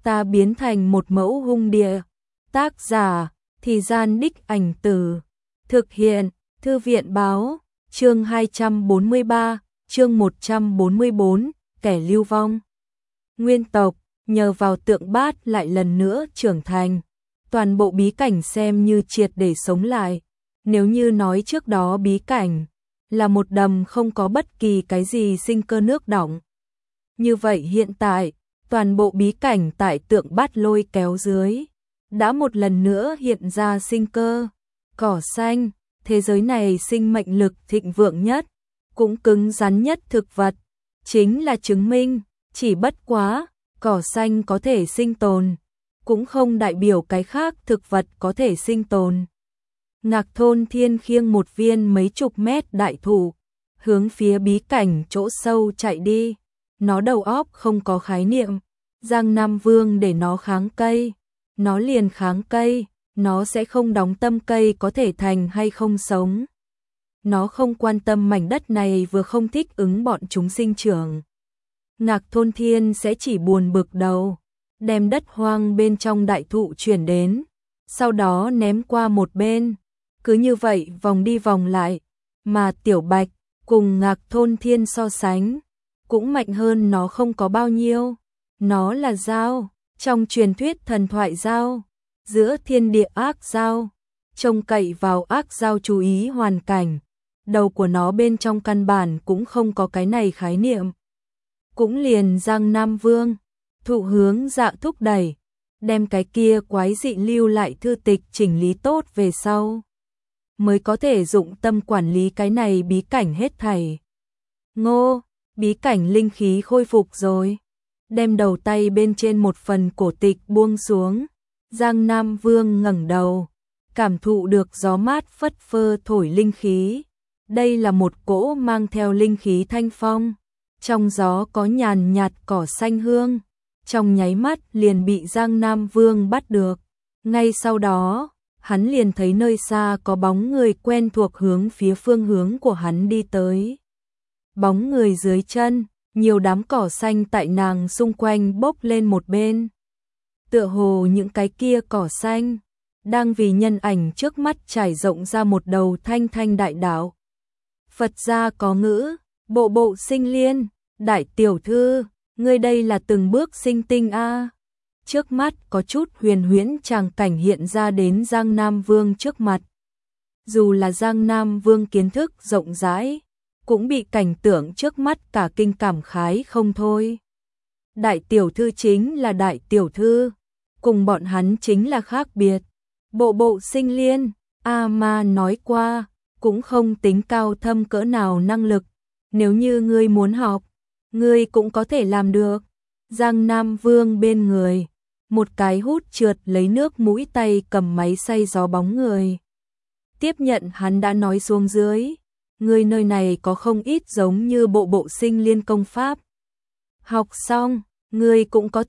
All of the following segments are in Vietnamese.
ta biến thành một mẫu hung địa. Tác giả, Thì Gian Đích Ảnh Từ. Thực hiện, Thư viện Báo. Chương 243, chương 144, kẻ lưu vong. Nguyên tộc, nhờ vào Tượng Bát lại lần nữa trưởng thành. Toàn bộ bí cảnh xem như triệt để sống lại. Nếu như nói trước đó bí cảnh là một đầm không có bất kỳ cái gì sinh cơ nước đọng, như vậy hiện tại, toàn bộ bí cảnh tại Tượng Bát lôi kéo dưới đã một lần nữa hiện ra sinh cơ. Cỏ xanh, thế giới này sinh mệnh lực thịnh vượng nhất, cũng cứng rắn nhất thực vật, chính là chứng minh, chỉ bất quá, cỏ xanh có thể sinh tồn, cũng không đại biểu cái khác thực vật có thể sinh tồn. Ngạc Thôn Thiên khiêng một viên mấy chục mét đại thụ, hướng phía bí cảnh chỗ sâu chạy đi. Nó đầu óc không có khái niệm, Giang Nam Vương để nó kháng cây, nó liền kháng cây, nó sẽ không đóng tâm cây có thể thành hay không sống. Nó không quan tâm mảnh đất này vừa không thích ứng bọn chúng sinh trưởng. Ngạc Thôn Thiên sẽ chỉ buồn bực đầu, đem đất hoang bên trong đại thụ chuyển đến, sau đó ném qua một bên. Cứ như vậy vòng đi vòng lại, mà Tiểu Bạch cùng Ngạc Thôn Thiên so sánh, cũng mạnh hơn nó không có bao nhiêu. Nó là dao, trong truyền thuyết thần thoại dao, giữa thiên địa ác dao, trông cậy vào ác dao chú ý hoàn cảnh. Đầu của nó bên trong căn bản cũng không có cái này khái niệm. Cũng liền Giang Nam Vương, thụ hướng dạ thúc đẩy, đem cái kia quái dị lưu lại thư tịch chỉnh lý tốt về sau, mới có thể dụng tâm quản lý cái này bí cảnh hết thảy. Ngô, bí cảnh linh khí khôi phục rồi. Đem đầu tay bên trên một phần cổ tịch buông xuống. Giang Nam Vương ngẩng đầu, cảm thụ được gió mát phất phơ thổi linh khí. Đây là một cỗ mang theo linh khí thanh phong. Trong gió có nhàn nhạt cỏ xanh hương. Trong nháy mắt liền bị Giang Nam Vương bắt được. Ngay sau đó, hắn liền thấy nơi xa có bóng người quen thuộc hướng phía phương hướng của hắn đi tới. Bóng người dưới chân, nhiều đám cỏ xanh tại nàng xung quanh bốc lên một bên. Tựa hồ những cái kia cỏ xanh đang vì nhân ảnh trước mắt trải rộng ra một đầu thanh thanh đại đạo. Phật gia có ngữ, bộ bộ sinh liên, đại tiểu thư, ngươi đây là từng bước sinh tinh a. Trước mắt có chút huyền huyễn tràng cảnh hiện ra đến Giang Nam Vương trước mặt. Dù là Giang Nam Vương kiến thức rộng rãi, cũng bị cảnh tượng trước mắt cả kinh cảm khái không thôi. Đại tiểu thư chính là đại tiểu thư, cùng bọn hắn chính là khác biệt. Bộ bộ sinh liên, A Ma nói qua, cũng không tính cao thâm cỡ nào năng lực. Nếu như ngươi muốn học, ngươi cũng có thể làm được. Giang Nam Vương bên người, một cái hút trượt lấy nước mũi tay cầm máy xay gió bóng người. Tiếp nhận hắn đã nói xuống dưới. Ngươi nơi này có không ít giống như bộ bộ sinh liên công pháp. Học xong, ngươi cũng có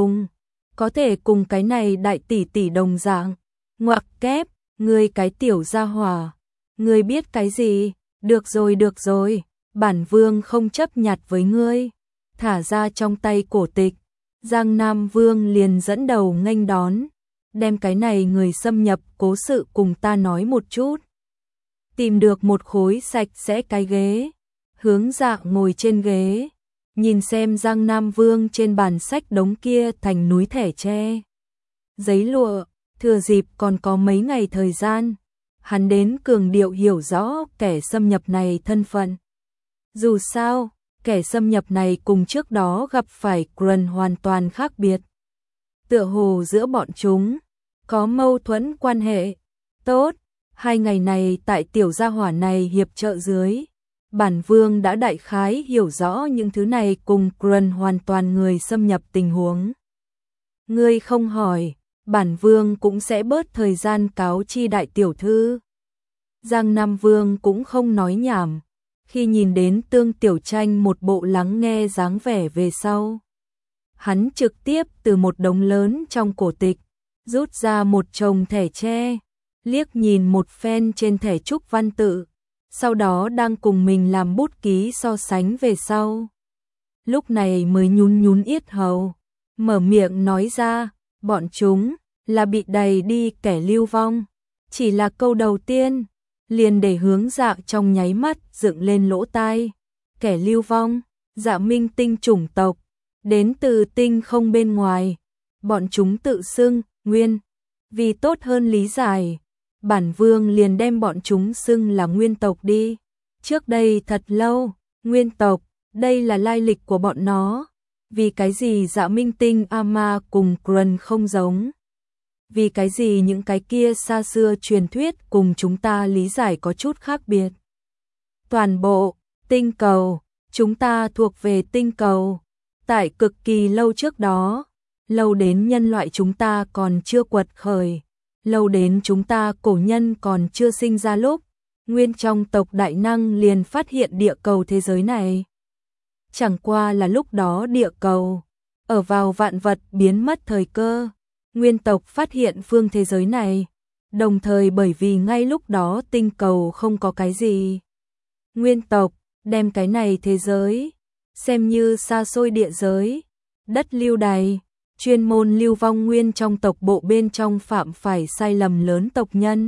thể cùng cái này đại tỷ tỷ đồng dạng. Ngoặc kép, ngươi cái tiểu gia hỏa. Ngươi biết cái gì? Được rồi, bản vương không chấp nhặt với ngươi. Thả ra trong tay cổ tịch, Giang Nam Vương liền dẫn đầu nghênh đón. Đem cái này người xâm nhập cố sự cùng ta nói một chút. Tìm được một khối sạch sẽ cái ghế, hướng dạ ngồi trên ghế, nhìn xem Giang Nam Vương trên bàn sách đống kia thành núi thẻ tre. Giấy lụa, thừa dịp còn có mấy ngày thời gian, hắn đến cường điệu hiểu rõ kẻ xâm nhập này thân phận. Dù sao, kẻ xâm nhập này cùng trước đó gặp phải Grun hoàn toàn khác biệt. Tựa hồ giữa bọn chúng có mâu thuẫn quan hệ. Tốt, 2 ngày này tại tiểu gia hỏa này hiệp trợ dưới, bản vương đã đại khái hiểu rõ những thứ này cùng Grun hoàn toàn người xâm nhập tình huống. Ngươi không hỏi, bản vương cũng sẽ bớt thời gian cáo chi đại tiểu thư. Giang Nam Vương cũng không nói nhảm, khi nhìn đến Tương Tiểu Tranh một bộ lắng nghe dáng vẻ về sau. Hắn trực tiếp từ một đống lớn trong cổ tịch, rút ra một chồng thẻ tre, liếc nhìn một phen trên thẻ trúc văn tự, sau đó đang cùng mình làm bút ký so sánh về sau. Lúc này mới nhún nhún yết hầu, mở miệng nói ra, bọn chúng là bị đày đi kẻ lưu vong. Chỉ là câu đầu tiên, liền để Hướng Dạ trong nháy mắt dựng lên lỗ tai. Kẻ lưu vong, Dạ Minh Tinh chủng tộc, đến từ tinh không bên ngoài. Bọn chúng tự xưng Nguyên, vì tốt hơn lý giải, bản vương liền đem bọn chúng xưng là Nguyên tộc đi. Trước đây thật lâu, Nguyên tộc, đây là lai lịch của bọn nó. Vì cái gì Dạ Minh Tinh Ama cùng Krun không giống? Vì cái gì những cái kia xa xưa truyền thuyết cùng chúng ta lý giải có chút khác biệt? Toàn bộ tinh cầu, chúng ta thuộc về tinh cầu. Tại cực kỳ lâu trước đó, lâu đến nhân loại chúng ta còn chưa quật khởi, lâu đến chúng ta cổ nhân còn chưa sinh ra lúc, nguyên trong tộc đại năng liền phát hiện địa cầu thế giới này. Chẳng qua là lúc đó địa cầu, ở vào vạn vật biến mất thời cơ, nguyên tộc phát hiện phương thế giới này, đồng thời bởi vì ngay lúc đó tinh cầu không có cái gì. Nguyên tộc đem cái này thế giới xem như xa xôi địa giới, đất lưu đày, chuyên môn lưu vong nguyên trong tộc bộ bên trong phạm phải sai lầm lớn tộc nhân.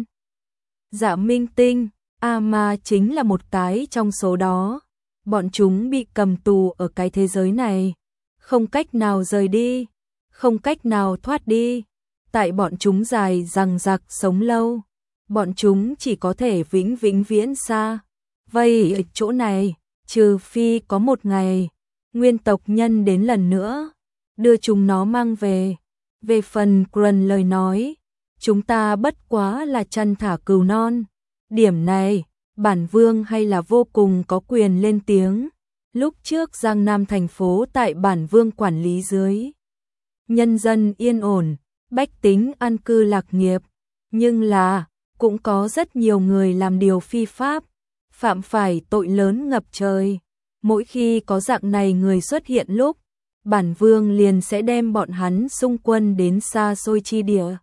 Dạ Minh Tinh, Ama chính là một cái trong số đó. Bọn chúng bị cầm tù ở cái thế giới này, không cách nào rời đi, không cách nào thoát đi. Tại bọn chúng dài dằng dặc sống lâu, bọn chúng chỉ có thể vĩnh viễn xa vây ở chỗ này, trừ phi có một ngày nguyên tộc nhân đến lần nữa đưa chúng nó mang về. Về phần Krun lời nói, chúng ta bất quá là chăn thả cừu non. Điểm này, bản vương hay là vô cùng có quyền lên tiếng. Lúc trước Giang Nam thành phố tại bản vương quản lý dưới, nhân dân yên ổn, bách tính an cư lạc nghiệp, nhưng là cũng có rất nhiều người làm điều phi pháp, phạm phải tội lớn ngập trời. Mỗi khi có dạng này người xuất hiện lúc, bản vương liền sẽ đem bọn hắn xung quân đến xa xôi chi địa,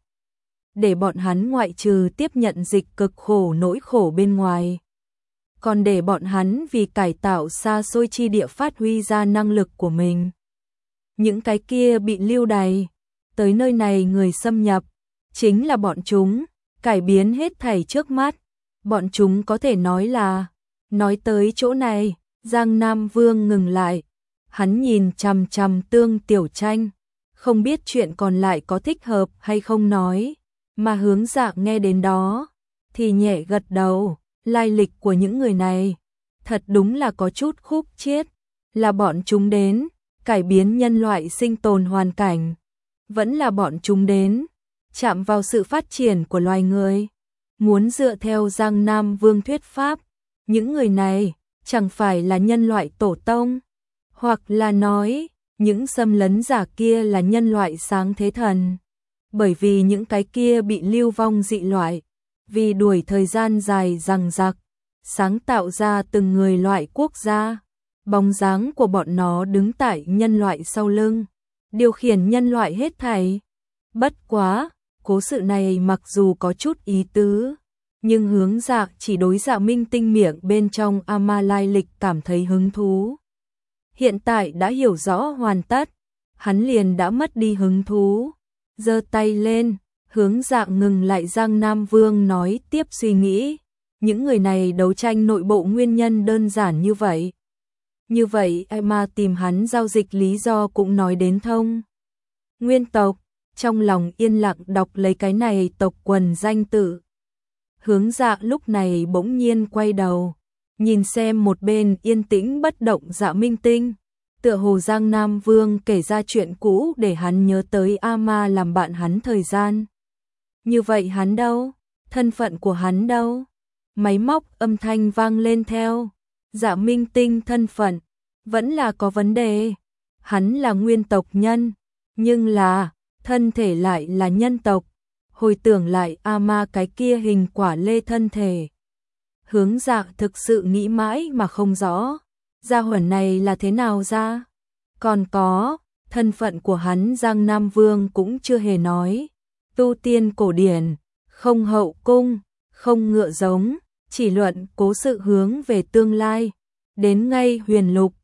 để bọn hắn ngoại trừ tiếp nhận dịch cực khổ nỗi khổ bên ngoài, còn để bọn hắn vì cải tạo xa xôi chi địa phát huy ra năng lực của mình. Những cái kia bị lưu đày tới nơi này người xâm nhập, chính là bọn chúng, cải biến hết thảy trước mắt. Bọn chúng có thể nói là, nói tới chỗ này, Giang Nam Vương ngừng lại. Hắn nhìn chằm chằm Tương Tiểu Tranh, không biết chuyện còn lại có thích hợp hay không nói, mà Hướng Dạ nghe đến đó, thì nhẹ gật đầu. Lai lịch của những người này, thật đúng là có chút khúc chiết, là bọn chúng đến cải biến nhân loại sinh tồn hoàn cảnh, vẫn là bọn chúng đến chạm vào sự phát triển của loài người. Muốn dựa theo Giang Nam Vương thuyết pháp, những người này chẳng phải là nhân loại tổ tông, hoặc là nói, những xâm lấn giả kia là nhân loại sáng thế thần. Bởi vì những cái kia bị lưu vong dị loại, vì đuổi thời gian dài dằng dặc, sáng tạo ra từng người loại quốc gia, bóng dáng của bọn nó đứng tại nhân loại sau lưng, điều khiển nhân loại hết thảy. Bất quá, cố sự này mặc dù có chút ý tứ, nhưng Hướng Dạ chỉ đối Dạ Minh Tinh miệng bên trong Ama lai lịch cảm thấy hứng thú. Hiện tại đã hiểu rõ hoàn tất, hắn liền đã mất đi hứng thú, giơ tay lên. Hướng Dạ ngừng lại Giang Nam Vương nói tiếp suy nghĩ, những người này đấu tranh nội bộ nguyên nhân đơn giản như vậy. Như vậy mà tìm hắn giao dịch lý do cũng nói đến thông. Nguyên tộc, trong lòng yên lặng đọc lấy cái này tộc quần danh tự. Hướng Dạ lúc này bỗng nhiên quay đầu, nhìn xem một bên yên tĩnh bất động Dạ Minh Tinh. Tựa hồ Giang Nam Vương kể ra chuyện cũ để hắn nhớ tới Ama làm bạn hắn thời gian. Như vậy hắn đâu? Thân phận của hắn đâu? Máy móc âm thanh vang lên theo. Dạ Minh Tinh thân phận vẫn là có vấn đề. Hắn là nguyên tộc nhân, nhưng là thân thể lại là nhân tộc. Hồi tưởng lại Ama cái kia hình quả lê thân thể. Hướng Dạ thực sự nghĩ mãi mà không rõ. Gia hỏa này là thế nào ra? Còn có, thân phận của hắn Giang Nam Vương cũng chưa hề nói. Tu tiên cổ điển, không hậu cung, không ngựa giống, chỉ luận cố sự hướng về tương lai. Đến ngay huyền lục,